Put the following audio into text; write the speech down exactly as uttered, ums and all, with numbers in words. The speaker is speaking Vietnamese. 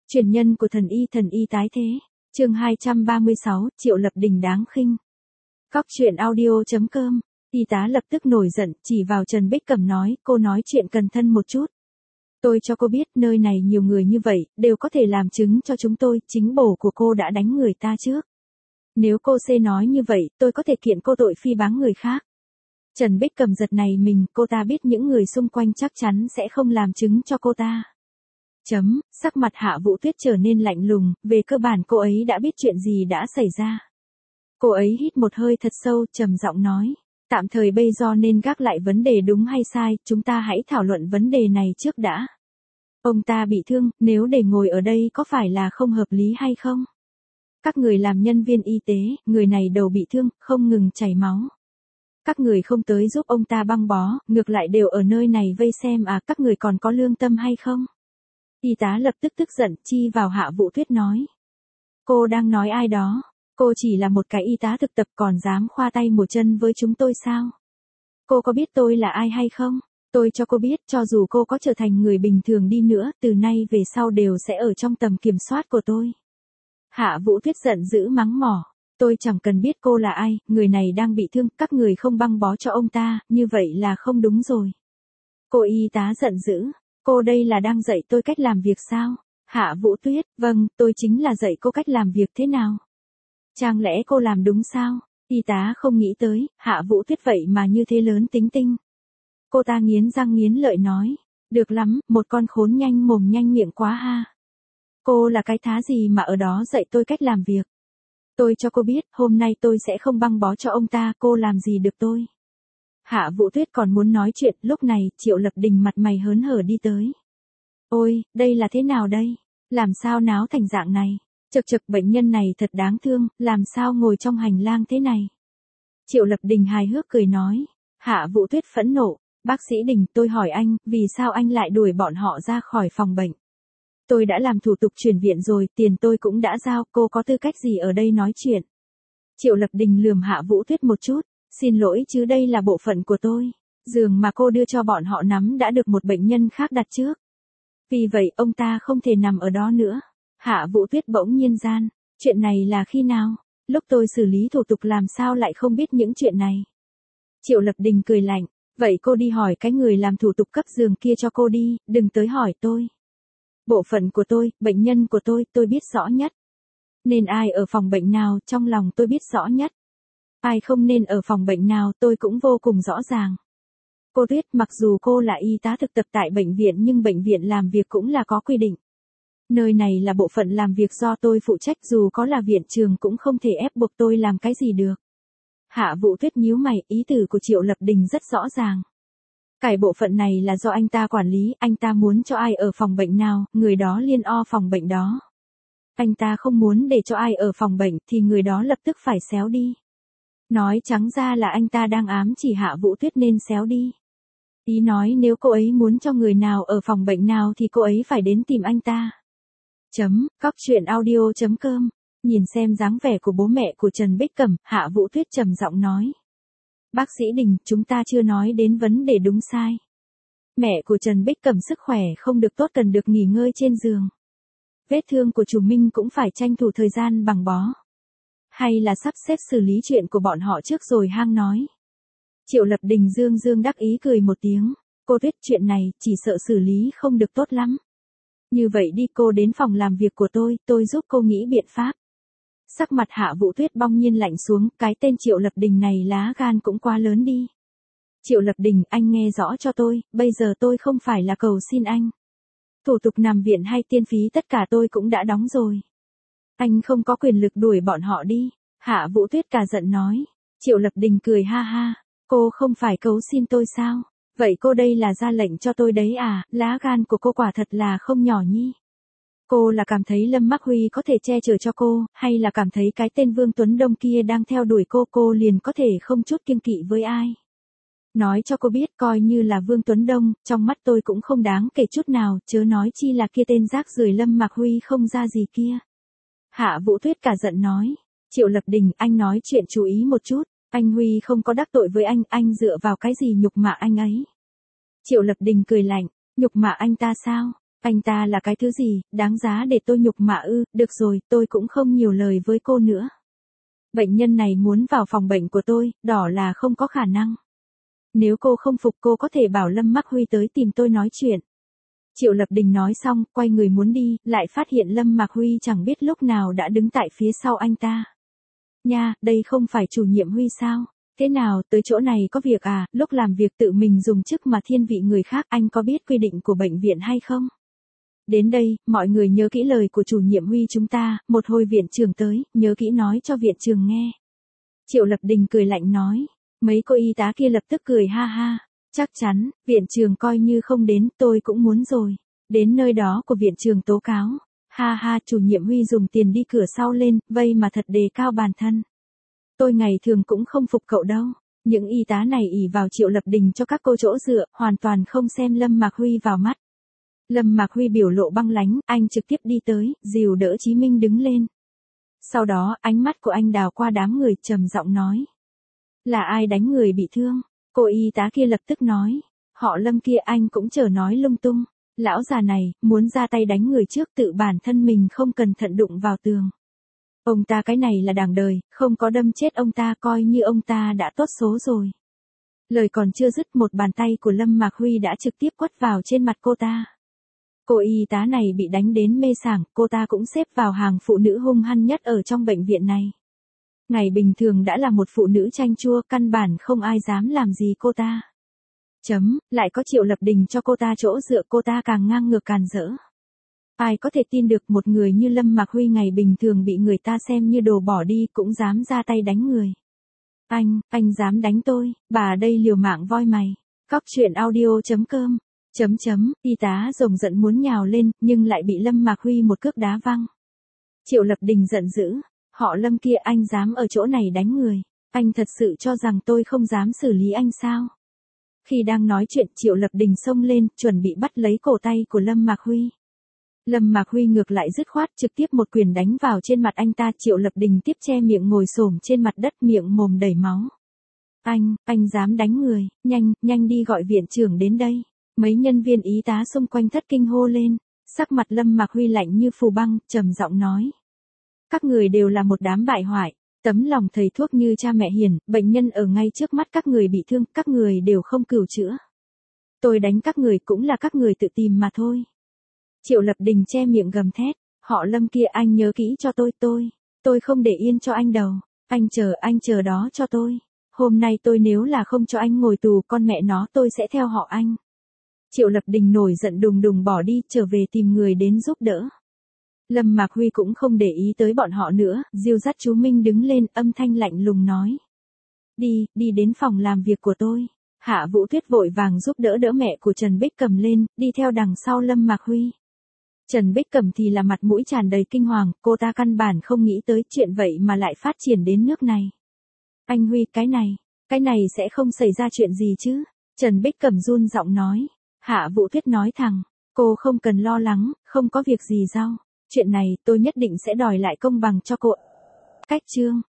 Truyền nhân của thần y thần y tái thế. Chương hai trăm ba mươi sáu, Triệu Lập Đình đáng khinh. Cóc truyện audio chấm com. Y tá lập tức nổi giận, chỉ vào Trần Bích Cẩm nói, cô nói chuyện cẩn thận một chút. Tôi cho cô biết, nơi này nhiều người như vậy, đều có thể làm chứng cho chúng tôi, chính bổ của cô đã đánh người ta trước. Nếu cô C nói như vậy, tôi có thể kiện cô tội phỉ báng người khác. Trần Bích Cẩm giật này mình, cô ta biết những người xung quanh chắc chắn sẽ không làm chứng cho cô ta. Chấm, sắc mặt Hạ Vũ Tuyết trở nên lạnh lùng, về cơ bản cô ấy đã biết chuyện gì đã xảy ra. Cô ấy hít một hơi thật sâu, trầm giọng nói, tạm thời bây giờ nên gác lại vấn đề đúng hay sai, chúng ta hãy thảo luận vấn đề này trước đã. Ông ta bị thương, nếu để ngồi ở đây có phải là không hợp lý hay không? Các người làm nhân viên y tế, người này đầu bị thương, không ngừng chảy máu. Các người không tới giúp ông ta băng bó, ngược lại đều ở nơi này vây xem à, các người còn có lương tâm hay không? Y tá lập tức tức giận, chi vào Hạ Vũ Tuyết nói. Cô đang nói ai đó? Cô chỉ là một cái y tá thực tập còn dám khoa tay một chân với chúng tôi sao? Cô có biết tôi là ai hay không? Tôi cho cô biết, cho dù cô có trở thành người bình thường đi nữa, từ nay về sau đều sẽ ở trong tầm kiểm soát của tôi. Hạ Vũ Tuyết giận dữ mắng mỏ. Tôi chẳng cần biết cô là ai, người này đang bị thương, các người không băng bó cho ông ta, như vậy là không đúng rồi. Cô y tá giận dữ. Cô đây là đang dạy tôi cách làm việc sao? Hạ Vũ Tuyết, vâng, tôi chính là dạy cô cách làm việc thế nào? Chẳng lẽ cô làm đúng sao? Y tá không nghĩ tới, Hạ Vũ Tuyết vậy mà như thế lớn tính tinh. Cô ta nghiến răng nghiến lợi nói, được lắm, một con khốn nhanh mồm nhanh miệng quá ha. Cô là cái thá gì mà ở đó dạy tôi cách làm việc? Tôi cho cô biết, hôm nay tôi sẽ không băng bó cho ông ta, cô làm gì được tôi? Hạ Vũ Tuyết còn muốn nói chuyện, lúc này, Triệu Lập Đình mặt mày hớn hở đi tới. Ôi, đây là thế nào đây? Làm sao náo thành dạng này? Chật chật, bệnh nhân này thật đáng thương, làm sao ngồi trong hành lang thế này? Triệu Lập Đình hài hước cười nói. Hạ Vũ Tuyết phẫn nộ, bác sĩ Đình, tôi hỏi anh, vì sao anh lại đuổi bọn họ ra khỏi phòng bệnh? Tôi đã làm thủ tục chuyển viện rồi, tiền tôi cũng đã giao, cô có tư cách gì ở đây nói chuyện? Triệu Lập Đình lườm Hạ Vũ Tuyết một chút. Xin lỗi chứ đây là bộ phận của tôi. Giường mà cô đưa cho bọn họ nắm đã được một bệnh nhân khác đặt trước. Vì vậy ông ta không thể nằm ở đó nữa. Hạ Vũ Tuyết bỗng nhiên gian. Chuyện này là khi nào? Lúc tôi xử lý thủ tục làm sao lại không biết những chuyện này? Triệu Lập Đình cười lạnh. Vậy cô đi hỏi cái người làm thủ tục cấp giường kia cho cô đi, đừng tới hỏi tôi. Bộ phận của tôi, bệnh nhân của tôi, tôi biết rõ nhất. Nên ai ở phòng bệnh nào trong lòng tôi biết rõ nhất. Ai không nên ở phòng bệnh nào tôi cũng vô cùng rõ ràng. Cô Tuyết, mặc dù cô là y tá thực tập tại bệnh viện nhưng bệnh viện làm việc cũng là có quy định. Nơi này là bộ phận làm việc do tôi phụ trách, dù có là viện trường cũng không thể ép buộc tôi làm cái gì được. Hạ Vũ Tuyết nhíu mày, ý tử của Triệu Lập Đình rất rõ ràng. Cái bộ phận này là do anh ta quản lý, anh ta muốn cho ai ở phòng bệnh nào, người đó liên o phòng bệnh đó. Anh ta không muốn để cho ai ở phòng bệnh thì người đó lập tức phải xéo đi. Nói trắng ra là anh ta đang ám chỉ Hạ Vũ Tuyết nên xéo đi. Ý nói nếu cô ấy muốn cho người nào ở phòng bệnh nào thì cô ấy phải đến tìm anh ta. Chấm, cóc truyện audio chấm com. Nhìn xem dáng vẻ của bố mẹ của Trần Bích Cẩm, Hạ Vũ Tuyết trầm giọng nói. Bác sĩ Đình, chúng ta chưa nói đến vấn đề đúng sai. Mẹ của Trần Bích Cẩm sức khỏe không được tốt, cần được nghỉ ngơi trên giường. Vết thương của chủ Minh cũng phải tranh thủ thời gian bằng bó. Hay là sắp xếp xử lý chuyện của bọn họ trước rồi hang nói. Triệu Lập Đình dương dương đắc ý cười một tiếng. Cô Tuyết, chuyện này chỉ sợ xử lý không được tốt lắm. Như vậy đi, cô đến phòng làm việc của tôi, tôi giúp cô nghĩ biện pháp. Sắc mặt Hạ Vũ Tuyết bỗng nhiên lạnh xuống, cái tên Triệu Lập Đình này lá gan cũng quá lớn đi. Triệu Lập Đình, anh nghe rõ cho tôi, bây giờ tôi không phải là cầu xin anh. Thủ tục nằm viện hay tiền phí tất cả tôi cũng đã đóng rồi. Anh không có quyền lực đuổi bọn họ đi. Hạ Vũ Tuyết cả giận nói. Triệu Lập Đình cười ha ha. Cô không phải cầu xin tôi sao? Vậy cô đây là ra lệnh cho tôi đấy à? Lá gan của cô quả thật là không nhỏ nhi. Cô là cảm thấy Lâm Mắc Huy có thể che chở cho cô, hay là cảm thấy cái tên Vương Tuấn Đông kia đang theo đuổi cô, cô liền có thể không chút kiêng kỵ với ai? Nói cho cô biết, coi như là Vương Tuấn Đông, trong mắt tôi cũng không đáng kể chút nào, chớ nói chi là kia tên rác rưởi Lâm Mạc Huy không ra gì kia. Hạ Vũ Tuyết cả giận nói. Triệu Lập Đình, anh nói chuyện chú ý một chút, anh Huy không có đắc tội với anh, anh dựa vào cái gì nhục mạ anh ấy? Triệu Lập Đình cười lạnh, nhục mạ anh ta sao? Anh ta là cái thứ gì, đáng giá để tôi nhục mạ ư? Được rồi, tôi cũng không nhiều lời với cô nữa. Bệnh nhân này muốn vào phòng bệnh của tôi, đỏ là không có khả năng. Nếu cô không phục cô có thể bảo Lâm Mặc Huy tới tìm tôi nói chuyện. Triệu Lập Đình nói xong, quay người muốn đi, lại phát hiện Lâm Mặc Huy chẳng biết lúc nào đã đứng tại phía sau anh ta. Nha, đây không phải chủ nhiệm Huy sao? Thế nào, tới chỗ này có việc à? Lúc làm việc tự mình dùng chức mà thiên vị người khác, anh có biết quy định của bệnh viện hay không? Đến đây, mọi người nhớ kỹ lời của chủ nhiệm Huy chúng ta, một hồi viện trưởng tới, nhớ kỹ nói cho viện trưởng nghe. Triệu Lập Đình cười lạnh nói, mấy cô y tá kia lập tức cười ha ha. Chắc chắn, viện trưởng coi như không đến, tôi cũng muốn rồi. Đến nơi đó của viện trưởng tố cáo. Ha ha, chủ nhiệm Huy dùng tiền đi cửa sau lên, vây mà thật đề cao bản thân. Tôi ngày thường cũng không phục cậu đâu. Những y tá này ỷ vào Triệu Lập Đình cho các cô chỗ dựa, hoàn toàn không xem Lâm Mặc Huy vào mắt. Lâm Mặc Huy biểu lộ băng lãnh, anh trực tiếp đi tới, dìu đỡ Chí Minh đứng lên. Sau đó, ánh mắt của anh đào qua đám người, trầm giọng nói. Là ai đánh người bị thương? Cô y tá kia lập tức nói. Họ Lâm kia anh cũng chờ nói lung tung. Lão già này, muốn ra tay đánh người trước tự bản thân mình không cẩn thận đụng vào tường. Ông ta cái này là đàng đời, không có đâm chết ông ta coi như ông ta đã tốt số rồi. Lời còn chưa dứt một bàn tay của Lâm Mặc Huy đã trực tiếp quất vào trên mặt cô ta. Cô y tá này bị đánh đến mê sảng, cô ta cũng xếp vào hàng phụ nữ hung hăng nhất ở trong bệnh viện này. Ngày bình thường đã là một phụ nữ chanh chua, căn bản không ai dám làm gì cô ta. Chấm, lại có Triệu Lập Đình cho cô ta chỗ dựa, cô ta càng ngang ngược càn rỡ. Ai có thể tin được một người như Lâm Mặc Huy ngày bình thường bị người ta xem như đồ bỏ đi cũng dám ra tay đánh người. Anh, anh dám đánh tôi, bà đây liều mạng voi mày. Cóc truyện audio chấm com. Chấm chấm, y tá rồng giận muốn nhào lên, nhưng lại bị Lâm Mặc Huy một cước đá văng. Triệu Lập Đình giận dữ, họ Lâm kia anh dám ở chỗ này đánh người, anh thật sự cho rằng tôi không dám xử lý anh sao? Khi đang nói chuyện Triệu Lập Đình xông lên, chuẩn bị bắt lấy cổ tay của Lâm Mặc Huy. Lâm Mặc Huy ngược lại dứt khoát trực tiếp một quyền đánh vào trên mặt anh ta, Triệu Lập Đình tiếp che miệng ngồi xổm trên mặt đất, miệng mồm đầy máu. Anh, anh dám đánh người, nhanh, nhanh đi gọi viện trưởng đến đây. Mấy nhân viên y tá xung quanh thất kinh hô lên, sắc mặt Lâm Mặc Huy lạnh như phù băng, trầm giọng nói. Các người đều là một đám bại hoại, tấm lòng thầy thuốc như cha mẹ hiền, bệnh nhân ở ngay trước mắt các người bị thương, các người đều không cửu chữa. Tôi đánh các người cũng là các người tự tìm mà thôi. Triệu Lập Đình che miệng gầm thét, họ Lâm kia anh nhớ kỹ cho tôi, tôi, tôi không để yên cho anh đâu, anh chờ, anh chờ đó cho tôi. Hôm nay tôi nếu là không cho anh ngồi tù con mẹ nó tôi sẽ theo họ anh. Triệu Lập Đình nổi giận đùng đùng bỏ đi, trở về tìm người đến giúp đỡ. Lâm Mặc Huy cũng không để ý tới bọn họ nữa, dìu dắt chú Minh đứng lên, âm thanh lạnh lùng nói. Đi, đi đến phòng làm việc của tôi. Hạ Vũ Tuyết vội vàng giúp đỡ đỡ mẹ của Trần Bích Cầm lên, đi theo đằng sau Lâm Mặc Huy. Trần Bích Cầm thì là mặt mũi tràn đầy kinh hoàng, cô ta căn bản không nghĩ tới chuyện vậy mà lại phát triển đến nước này. Anh Huy, cái này, cái này sẽ không xảy ra chuyện gì chứ? Trần Bích Cầm run giọng nói. Hạ Vũ Tuyết nói thẳng, cô không cần lo lắng, không có việc gì đâu. Chuyện này tôi nhất định sẽ đòi lại công bằng cho cô. Cách chương